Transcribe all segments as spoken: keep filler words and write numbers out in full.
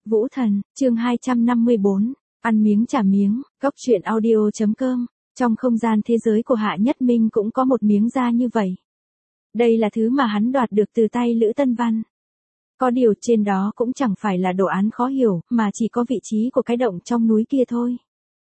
Vũ Thần, chương hai trăm năm mươi bốn, ăn miếng trả miếng, góc truyện audio chấm com. Trong không gian thế giới của Hạ Nhất Minh cũng có một miếng da như vậy. Đây là thứ mà hắn đoạt được từ tay Lữ Tân Văn. Có điều trên đó cũng chẳng phải là đồ án khó hiểu, mà chỉ có vị trí của cái động trong núi kia thôi.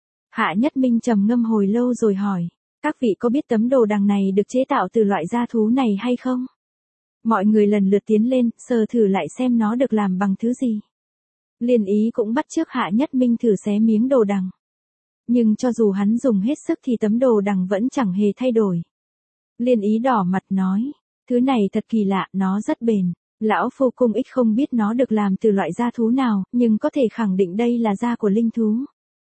Hạ Nhất Minh trầm ngâm hồi lâu rồi hỏi, các vị có biết tấm đồ đằng này được chế tạo từ loại da thú này hay không? Mọi người lần lượt tiến lên, sờ thử lại xem nó được làm bằng thứ gì. Liên Ý cũng bắt chước Hạ Nhất Minh thử xé miếng đồ đằng. Nhưng cho dù hắn dùng hết sức thì tấm đồ đằng vẫn chẳng hề thay đổi. Liên Ý đỏ mặt nói, thứ này thật kỳ lạ, nó rất bền. Lão Phu Cung Ích không biết nó được làm từ loại da thú nào, nhưng có thể khẳng định đây là da của linh thú.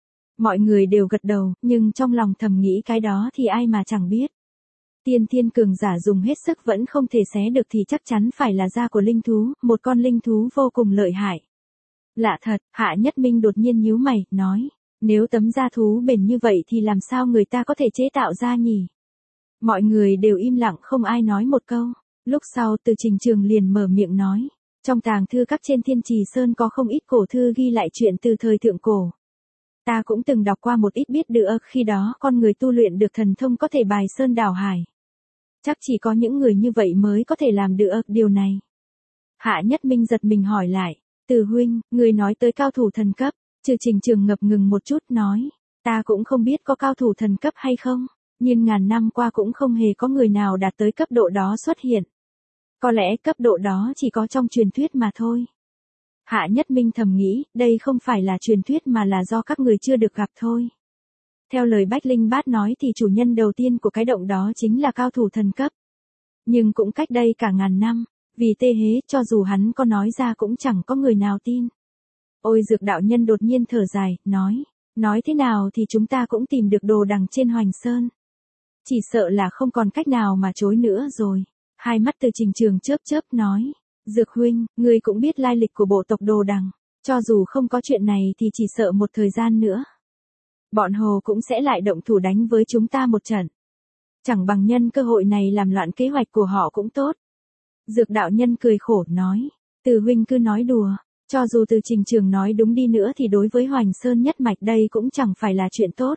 Mọi người đều gật đầu, nhưng trong lòng thầm nghĩ cái đó thì ai mà chẳng biết. Tiên thiên cường giả dùng hết sức vẫn không thể xé được thì chắc chắn phải là da của linh thú, một con linh thú vô cùng lợi hại. Lạ thật, Hạ Nhất Minh đột nhiên nhíu mày, nói, nếu tấm da thú bền như vậy thì làm sao người ta có thể chế tạo ra nhỉ? Mọi người đều im lặng không ai nói một câu. Lúc sau Từ Trình Trường liền mở miệng nói, trong tàng thư các trên Thiên Trì Sơn có không ít cổ thư ghi lại chuyện từ thời thượng cổ. Ta cũng từng đọc qua một ít biết được khi đó con người tu luyện được thần thông có thể bài sơn đảo hải. Chắc chỉ có những người như vậy mới có thể làm được điều này. Hạ Nhất Minh giật mình hỏi lại, Từ huynh, người nói tới cao thủ thần cấp. Từ Trình Trường ngập ngừng một chút nói, ta cũng không biết có cao thủ thần cấp hay không, nhưng ngàn năm qua cũng không hề có người nào đạt tới cấp độ đó xuất hiện. Có lẽ cấp độ đó chỉ có trong truyền thuyết mà thôi. Hạ Nhất Minh thầm nghĩ, đây không phải là truyền thuyết mà là do các người chưa được gặp thôi. Theo lời Bách Linh Bát nói thì chủ nhân đầu tiên của cái động đó chính là cao thủ thần cấp. Nhưng cũng cách đây cả ngàn năm, vì tê hế cho dù hắn có nói ra cũng chẳng có người nào tin. Ôi Dược đạo nhân đột nhiên thở dài, nói, nói thế nào thì chúng ta cũng tìm được đồ đằng trên Hoành Sơn. Chỉ sợ là không còn cách nào mà chối nữa rồi. Hai mắt Từ Trình Trường chớp chớp nói, Dược huynh, ngươi cũng biết lai lịch của bộ tộc đồ đằng, cho dù không có chuyện này thì chỉ sợ một thời gian nữa. Bọn Hồ cũng sẽ lại động thủ đánh với chúng ta một trận. Chẳng bằng nhân cơ hội này làm loạn kế hoạch của họ cũng tốt. Dược đạo nhân cười khổ nói, Từ huynh cứ nói đùa, cho dù Từ Trình Trường nói đúng đi nữa thì đối với Hoành Sơn nhất mạch đây cũng chẳng phải là chuyện tốt.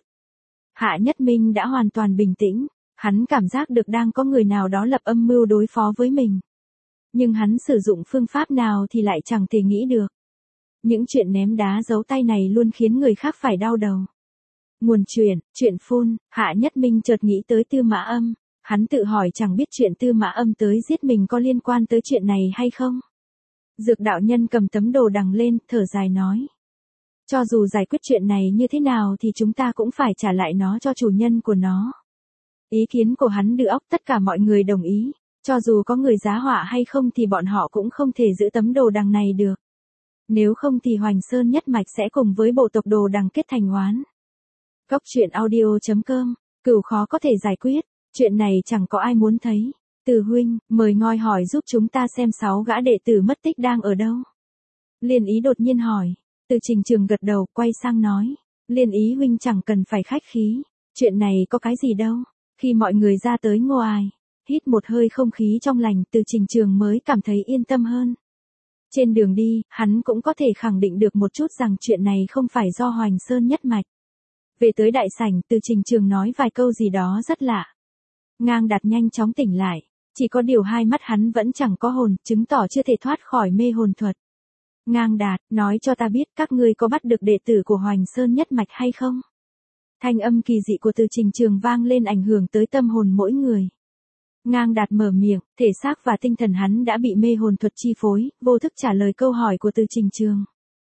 Hạ Nhất Minh đã hoàn toàn bình tĩnh, hắn cảm giác được đang có người nào đó lập âm mưu đối phó với mình. Nhưng hắn sử dụng phương pháp nào thì lại chẳng thể nghĩ được. Những chuyện ném đá giấu tay này luôn khiến người khác phải đau đầu. Nguồn chuyện, chuyện phun, Hạ Nhất Minh chợt nghĩ tới Tư Mã Âm. Hắn tự hỏi chẳng biết chuyện Tư Mã Âm tới giết mình có liên quan tới chuyện này hay không. Dược đạo nhân cầm tấm đồ đằng lên, thở dài nói. Cho dù giải quyết chuyện này như thế nào thì chúng ta cũng phải trả lại nó cho chủ nhân của nó. Ý kiến của hắn đưa óc tất cả mọi người đồng ý. Cho dù có người giá họa hay không thì bọn họ cũng không thể giữ tấm đồ đằng này được. Nếu không thì Hoành Sơn nhất mạch sẽ cùng với bộ tộc đồ đằng kết thành oán. Góc truyện audio chấm com, cửu khó có thể giải quyết. Chuyện này chẳng có ai muốn thấy. Từ huynh, mời ngoi hỏi giúp chúng ta xem sáu gã đệ tử mất tích đang ở đâu. Liên Ý đột nhiên hỏi. Từ Trình Trường gật đầu, quay sang nói. Liên Ý huynh chẳng cần phải khách khí. Chuyện này có cái gì đâu. Khi mọi người ra tới ngô ai, hít một hơi không khí trong lành, Từ Trình Trường mới cảm thấy yên tâm hơn. Trên đường đi, hắn cũng có thể khẳng định được một chút rằng chuyện này không phải do Hoành Sơn nhất mạch. Về tới đại sảnh, Từ Trình Trường nói vài câu gì đó rất lạ. Ngang Đạt nhanh chóng tỉnh lại, chỉ có điều hai mắt hắn vẫn chẳng có hồn, chứng tỏ chưa thể thoát khỏi mê hồn thuật. Ngang Đạt, nói cho ta biết các ngươi có bắt được đệ tử của Hoành Sơn nhất mạch hay không? Thanh âm kỳ dị của Từ Trình Trường vang lên ảnh hưởng tới tâm hồn mỗi người. Ngang Đạt mở miệng, thể xác và tinh thần hắn đã bị mê hồn thuật chi phối, vô thức trả lời câu hỏi của Từ Trình Trường.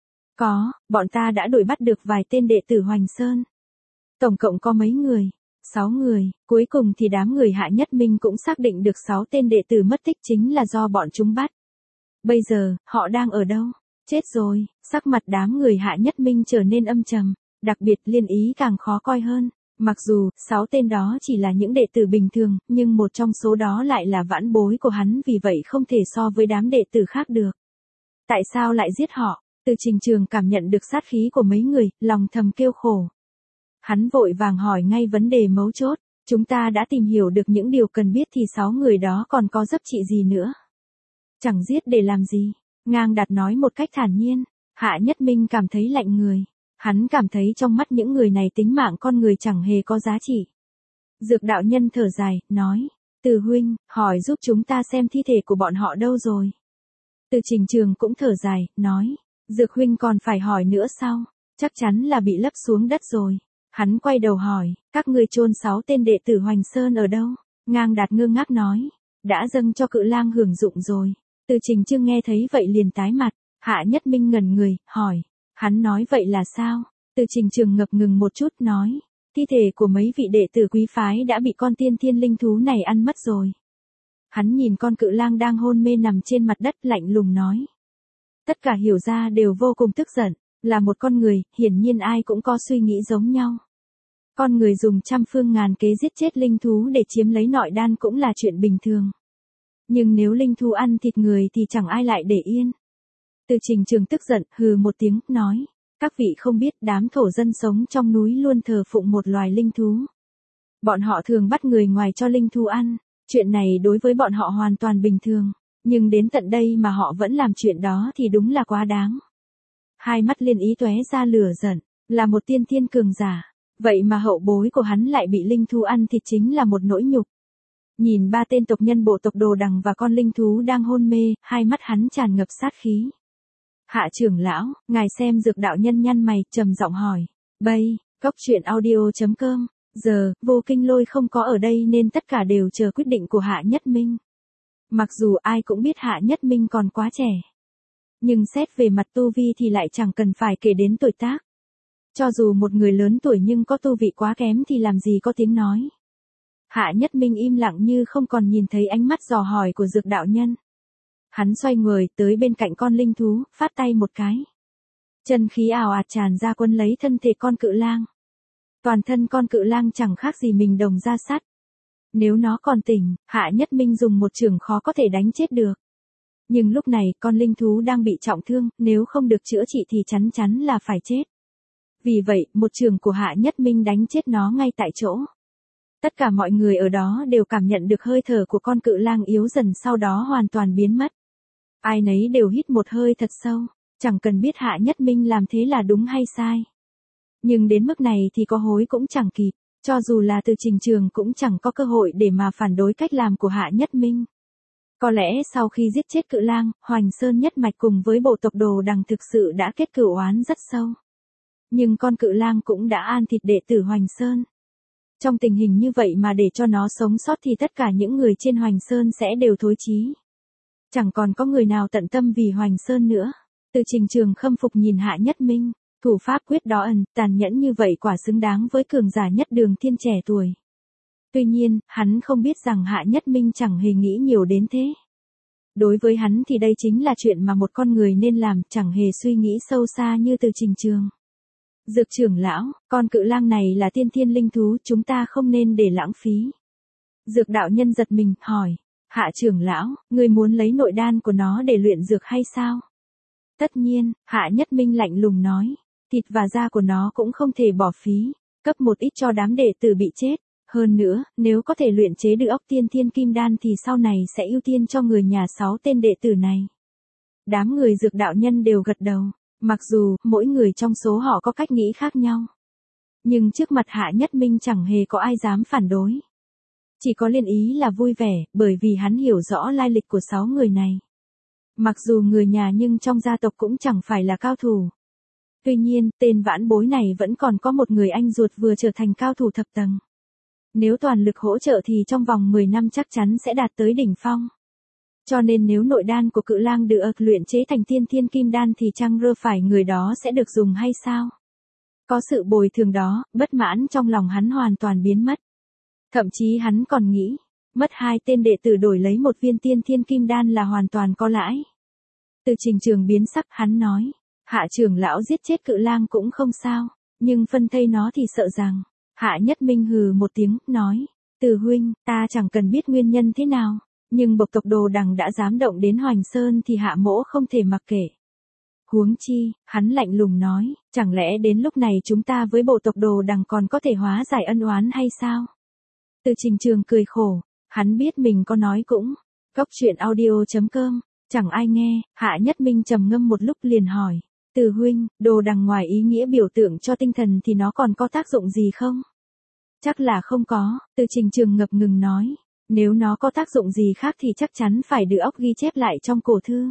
Có, bọn ta đã đuổi bắt được vài tên đệ tử Hoành Sơn. Tổng cộng có mấy người? Sáu người, cuối cùng thì đám người Hạ Nhất Minh cũng xác định được sáu tên đệ tử mất tích chính là do bọn chúng bắt. Bây giờ, họ đang ở đâu? Chết rồi, sắc mặt đám người Hạ Nhất Minh trở nên âm trầm, đặc biệt Liên Ý càng khó coi hơn. Mặc dù, sáu tên đó chỉ là những đệ tử bình thường, nhưng một trong số đó lại là vãn bối của hắn vì vậy không thể so với đám đệ tử khác được. Tại sao lại giết họ? Từ Trình Trường cảm nhận được sát khí của mấy người, lòng thầm kêu khổ. Hắn vội vàng hỏi ngay vấn đề mấu chốt, chúng ta đã tìm hiểu được những điều cần biết thì sáu người đó còn có giáp trị gì nữa? Chẳng giết để làm gì? Ngang Đạt nói một cách thản nhiên. Hạ Nhất Minh cảm thấy lạnh người. Hắn cảm thấy trong mắt những người này tính mạng con người chẳng hề có giá trị. Dược đạo nhân thở dài, nói. Từ huynh, hỏi giúp chúng ta xem thi thể của bọn họ đâu rồi. Từ Trình Trường cũng thở dài, nói. Dược huynh còn phải hỏi nữa sao? Chắc chắn là bị lấp xuống đất rồi. Hắn quay đầu hỏi, các ngươi chôn sáu tên đệ tử Hoành Sơn ở đâu? Ngang Đạt ngơ ngác nói. Đã dâng cho Cự Lang hưởng dụng rồi. Từ Trình Chương nghe thấy vậy liền tái mặt. Hạ Nhất Minh ngẩn người, hỏi. Hắn nói vậy là sao? Từ Trình Trường ngập ngừng một chút nói. Thi thể của mấy vị đệ tử quý phái đã bị con tiên thiên linh thú này ăn mất rồi. Hắn nhìn con Cự Lang đang hôn mê nằm trên mặt đất lạnh lùng nói. Tất cả hiểu ra đều vô cùng tức giận. Là một con người, hiển nhiên ai cũng có suy nghĩ giống nhau. Con người dùng trăm phương ngàn kế giết chết linh thú để chiếm lấy nội đan cũng là chuyện bình thường. Nhưng nếu linh thú ăn thịt người thì chẳng ai lại để yên. Từ Trình Trường tức giận, hừ một tiếng, nói. Các vị không biết đám thổ dân sống trong núi luôn thờ phụng một loài linh thú. Bọn họ thường bắt người ngoài cho linh thú ăn. Chuyện này đối với bọn họ hoàn toàn bình thường. Nhưng đến tận đây mà họ vẫn làm chuyện đó thì đúng là quá đáng. Hai mắt Liên Ý tóe ra lửa giận, là một tiên thiên cường giả. Vậy mà hậu bối của hắn lại bị linh thú ăn thịt chính là một nỗi nhục. Nhìn ba tên tộc nhân bộ tộc Đồ Đằng và con linh thú đang hôn mê, hai mắt hắn tràn ngập sát khí. Hạ trưởng lão, ngài xem Dược đạo nhân nhăn mày, trầm giọng hỏi. Bây, cốc truyện audio chấm com, giờ, Vô Kinh Lôi không có ở đây nên tất cả đều chờ quyết định của Hạ Nhất Minh. Mặc dù ai cũng biết Hạ Nhất Minh còn quá trẻ. Nhưng xét về mặt tu vi thì lại chẳng cần phải kể đến tuổi tác. Cho dù một người lớn tuổi nhưng có tu vị quá kém thì làm gì có tiếng nói. Hạ Nhất Minh im lặng như không còn nhìn thấy ánh mắt dò hỏi của Dược đạo nhân. Hắn xoay người tới bên cạnh con linh thú, phát tay một cái. Chân khí ào ạt tràn ra quấn lấy thân thể con Cự Lang. Toàn thân con Cự Lang chẳng khác gì mình đồng da sắt. Nếu nó còn tỉnh, Hạ Nhất Minh dùng một chưởng khó có thể đánh chết được. Nhưng lúc này con linh thú đang bị trọng thương, nếu không được chữa trị thì chắn chắn là phải chết. Vì vậy, một chưởng của Hạ Nhất Minh đánh chết nó ngay tại chỗ. Tất cả mọi người ở đó đều cảm nhận được hơi thở của con Cự Lang yếu dần sau đó hoàn toàn biến mất. Ai nấy đều hít một hơi thật sâu, chẳng cần biết Hạ Nhất Minh làm thế là đúng hay sai. Nhưng đến mức này thì có hối cũng chẳng kịp, cho dù là Từ Trình Trường cũng chẳng có cơ hội để mà phản đối cách làm của Hạ Nhất Minh. Có lẽ sau khi giết chết Cự Lang, Hoành Sơn nhất mạch cùng với bộ tộc Đồ Đằng thực sự đã kết cửu oán rất sâu. Nhưng con Cự Lang cũng đã ăn thịt đệ tử Hoành Sơn. Trong tình hình như vậy mà để cho nó sống sót thì tất cả những người trên Hoành Sơn sẽ đều thối chí. Chẳng còn có người nào tận tâm vì Hoành Sơn nữa. Từ Trình Trường khâm phục nhìn Hạ Nhất Minh, thủ pháp quyết đó ẩn, tàn nhẫn như vậy quả xứng đáng với cường giả nhất Đường Thiên trẻ tuổi. Tuy nhiên, hắn không biết rằng Hạ Nhất Minh chẳng hề nghĩ nhiều đến thế. Đối với hắn thì đây chính là chuyện mà một con người nên làm, chẳng hề suy nghĩ sâu xa như Từ Trình Trường. Dược trưởng lão, con Cự Lang này là tiên thiên linh thú, chúng ta không nên để lãng phí. Dược đạo nhân giật mình, hỏi. Hạ trưởng lão, ngươi muốn lấy nội đan của nó để luyện dược hay sao? Tất nhiên, Hạ Nhất Minh lạnh lùng nói. Thịt và da của nó cũng không thể bỏ phí, cấp một ít cho đám đệ tử bị chết. Hơn nữa, nếu có thể luyện chế được ốc tiên thiên kim đan thì sau này sẽ ưu tiên cho người nhà sáu tên đệ tử này. Đám người Dược đạo nhân đều gật đầu, mặc dù mỗi người trong số họ có cách nghĩ khác nhau. Nhưng trước mặt Hạ Nhất Minh chẳng hề có ai dám phản đối. Chỉ có Liên Ý là vui vẻ, bởi vì hắn hiểu rõ lai lịch của sáu người này. Mặc dù người nhà nhưng trong gia tộc cũng chẳng phải là cao thủ. Tuy nhiên, tên vãn bối này vẫn còn có một người anh ruột vừa trở thành cao thủ thập tầng. Nếu toàn lực hỗ trợ thì trong vòng mười năm chắc chắn sẽ đạt tới đỉnh phong. Cho nên nếu nội đan của Cự Lang được luyện chế thành tiên thiên kim đan thì chăng rơ phải người đó sẽ được dùng hay sao? Có sự bồi thường đó, bất mãn trong lòng hắn hoàn toàn biến mất. Thậm chí hắn còn nghĩ, mất hai tên đệ tử đổi lấy một viên tiên thiên kim đan là hoàn toàn có lãi. Từ Trình Trường biến sắc, hắn nói, Hạ trưởng lão giết chết Cự Lang cũng không sao, nhưng phân thây nó thì sợ rằng. Hạ Nhất Minh hừ một tiếng, nói, Từ huynh, ta chẳng cần biết nguyên nhân thế nào, nhưng bộc tộc Đồ Đằng đã dám động đến Hoành Sơn thì Hạ mỗ không thể mặc kệ. Huống chi, hắn lạnh lùng nói, chẳng lẽ đến lúc này chúng ta với bộ tộc Đồ Đằng còn có thể hóa giải ân oán hay sao? Từ Trình Trường cười khổ, hắn biết mình có nói cũng, cốc truyện audio chấm com, chẳng ai nghe. Hạ Nhất Minh trầm ngâm một lúc liền hỏi, Từ huynh, đồ đằng ngoài ý nghĩa biểu tượng cho tinh thần thì nó còn có tác dụng gì không? Chắc là không có, Từ Trình Trường ngập ngừng nói. Nếu nó có tác dụng gì khác thì chắc chắn phải đưa óc ghi chép lại trong cổ thư.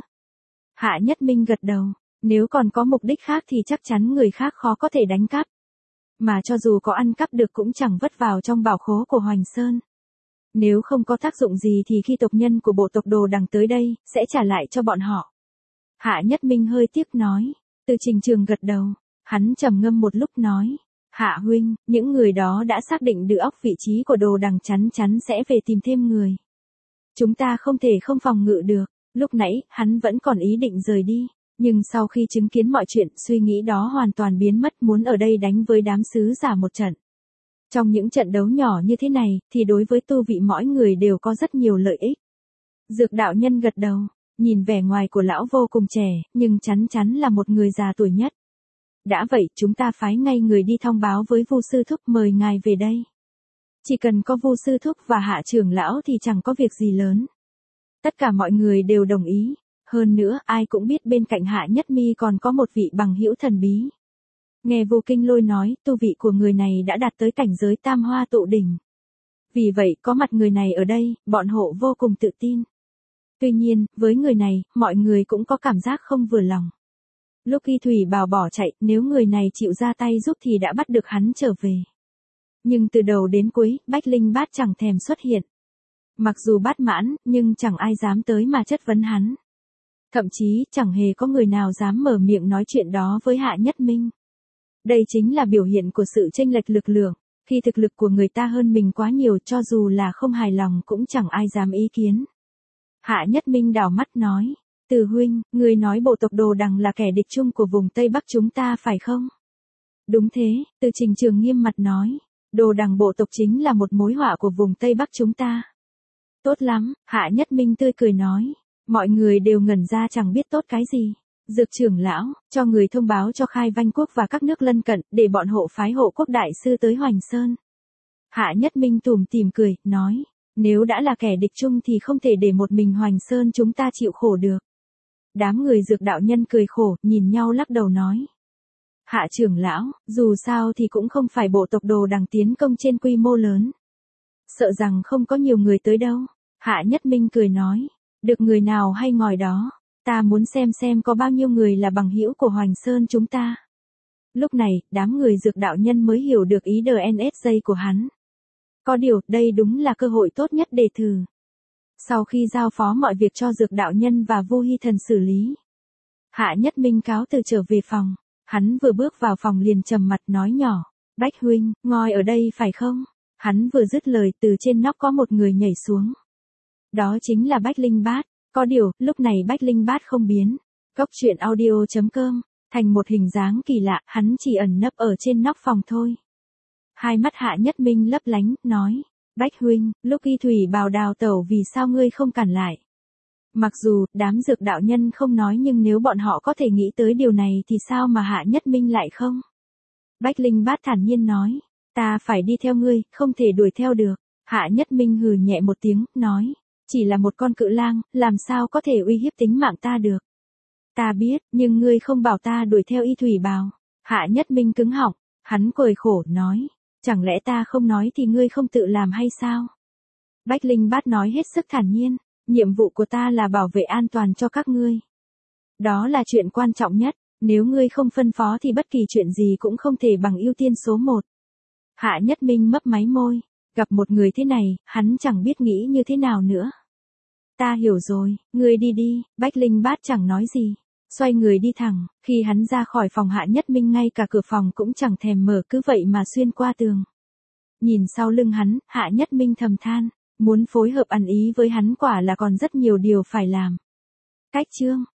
Hạ Nhất Minh gật đầu. Nếu còn có mục đích khác thì chắc chắn người khác khó có thể đánh cắp. Mà cho dù có ăn cắp được cũng chẳng vất vào trong bảo khố của Hoành Sơn. Nếu không có tác dụng gì thì khi tộc nhân của bộ tộc Đồ Đằng tới đây, sẽ trả lại cho bọn họ. Hạ Nhất Minh hơi tiếc nói. Từ Trình Trường gật đầu. Hắn trầm ngâm một lúc nói. Hạ huynh, những người đó đã xác định được óc vị trí của Đồ Đằng chắn chắn sẽ về tìm thêm người. Chúng ta không thể không phòng ngự được. Lúc nãy, hắn vẫn còn ý định rời đi. Nhưng sau khi chứng kiến mọi chuyện, suy nghĩ đó hoàn toàn biến mất, muốn ở đây đánh với đám sứ giả một trận. Trong những trận đấu nhỏ như thế này, thì đối với tu vị mỗi người đều có rất nhiều lợi ích. Dược đạo nhân gật đầu, nhìn vẻ ngoài của lão vô cùng trẻ, nhưng chắn chắn là một người già tuổi nhất. Đã vậy, chúng ta phái ngay người đi thông báo với Vu sư thúc mời ngài về đây. Chỉ cần có Vu sư thúc và Hạ trưởng lão thì chẳng có việc gì lớn. Tất cả mọi người đều đồng ý. Hơn nữa, ai cũng biết bên cạnh Hạ Nhất Mi còn có một vị bằng hữu thần bí. Nghe Vu Kinh Lôi nói, tu vị của người này đã đạt tới cảnh giới tam hoa tụ đỉnh. Vì vậy, có mặt người này ở đây, bọn hộ vô cùng tự tin. Tuy nhiên, với người này, mọi người cũng có cảm giác không vừa lòng. Lúc Y Thủy Bào bỏ chạy, nếu người này chịu ra tay giúp thì đã bắt được hắn trở về. Nhưng từ đầu đến cuối, Bách Linh Bát chẳng thèm xuất hiện. Mặc dù bát mãn, nhưng chẳng ai dám tới mà chất vấn hắn. Thậm chí, chẳng hề có người nào dám mở miệng nói chuyện đó với Hạ Nhất Minh. Đây chính là biểu hiện của sự chênh lệch lực lượng. Khi thực lực của người ta hơn mình quá nhiều, cho dù là không hài lòng cũng chẳng ai dám ý kiến. Hạ Nhất Minh đảo mắt nói. Từ huynh, người nói bộ tộc Đồ Đằng là kẻ địch chung của vùng Tây Bắc chúng ta phải không? Đúng thế, Từ Trình Trường nghiêm mặt nói. Đồ Đằng bộ tộc chính là một mối họa của vùng Tây Bắc chúng ta. Tốt lắm, Hạ Nhất Minh tươi cười nói. Mọi người đều ngẩn ra chẳng biết tốt cái gì. Dược trưởng lão, cho người thông báo cho Khai Vanh Quốc và các nước lân cận, để bọn hộ phái hộ quốc đại sư tới Hoành Sơn. Hạ Nhất Minh tủm tỉm cười, nói. Nếu đã là kẻ địch chung thì không thể để một mình Hoành Sơn chúng ta chịu khổ được. Đám người dược đạo nhân cười khổ, nhìn nhau lắc đầu nói. Hạ trưởng lão, dù sao thì cũng không phải bộ tộc Đồ Đằng tiến công trên quy mô lớn. Sợ rằng không có nhiều người tới đâu. Hạ Nhất Minh cười nói. Được người nào hay ngòi đó, ta muốn xem xem có bao nhiêu người là bằng hữu của Hoành Sơn chúng ta. Lúc này, đám người dược đạo nhân mới hiểu được ý đê en ét giây của hắn. Có điều, đây đúng là cơ hội tốt nhất để thử. Sau khi giao phó mọi việc cho dược đạo nhân và Vu Hy Thần xử lý, Hạ Nhất Minh cáo từ trở về phòng. Hắn vừa bước vào phòng liền trầm mặt nói nhỏ. Bách huynh, ngồi ở đây phải không? Hắn vừa dứt lời từ trên nóc có một người nhảy xuống. Đó chính là Bách Linh Bát. Có điều, lúc này Bách Linh Bát không biến. Cốc truyện audio chấm com, thành một hình dáng kỳ lạ, hắn chỉ ẩn nấp ở trên nóc phòng thôi. Hai mắt Hạ Nhất Minh lấp lánh, nói. Bách huynh, lúc Y Thủy Bào đào tẩu vì sao ngươi không cản lại? Mặc dù, đám dược đạo nhân không nói nhưng nếu bọn họ có thể nghĩ tới điều này thì sao mà Hạ Nhất Minh lại không? Bách Linh Bát thản nhiên nói. Ta phải đi theo ngươi, không thể đuổi theo được. Hạ Nhất Minh hừ nhẹ một tiếng, nói. Chỉ là một con cự lang, làm sao có thể uy hiếp tính mạng ta được? Ta biết, nhưng ngươi không bảo ta đuổi theo Y Thủy Bào. Hạ Nhất Minh cứng họng, hắn cười khổ, nói. Chẳng lẽ ta không nói thì ngươi không tự làm hay sao? Bách Linh Bát nói hết sức thản nhiên. Nhiệm vụ của ta là bảo vệ an toàn cho các ngươi. Đó là chuyện quan trọng nhất. Nếu ngươi không phân phó thì bất kỳ chuyện gì cũng không thể bằng ưu tiên số một. Hạ Nhất Minh mấp máy môi. Gặp một người thế này, hắn chẳng biết nghĩ như thế nào nữa. Ta hiểu rồi, ngươi đi đi. Bách Linh Bát chẳng nói gì. Xoay người đi thẳng, khi hắn ra khỏi phòng Hạ Nhất Minh ngay cả cửa phòng cũng chẳng thèm mở, cứ vậy mà xuyên qua tường. Nhìn sau lưng hắn, Hạ Nhất Minh thầm than. Muốn phối hợp ăn ý với hắn quả là còn rất nhiều điều phải làm. Cách chương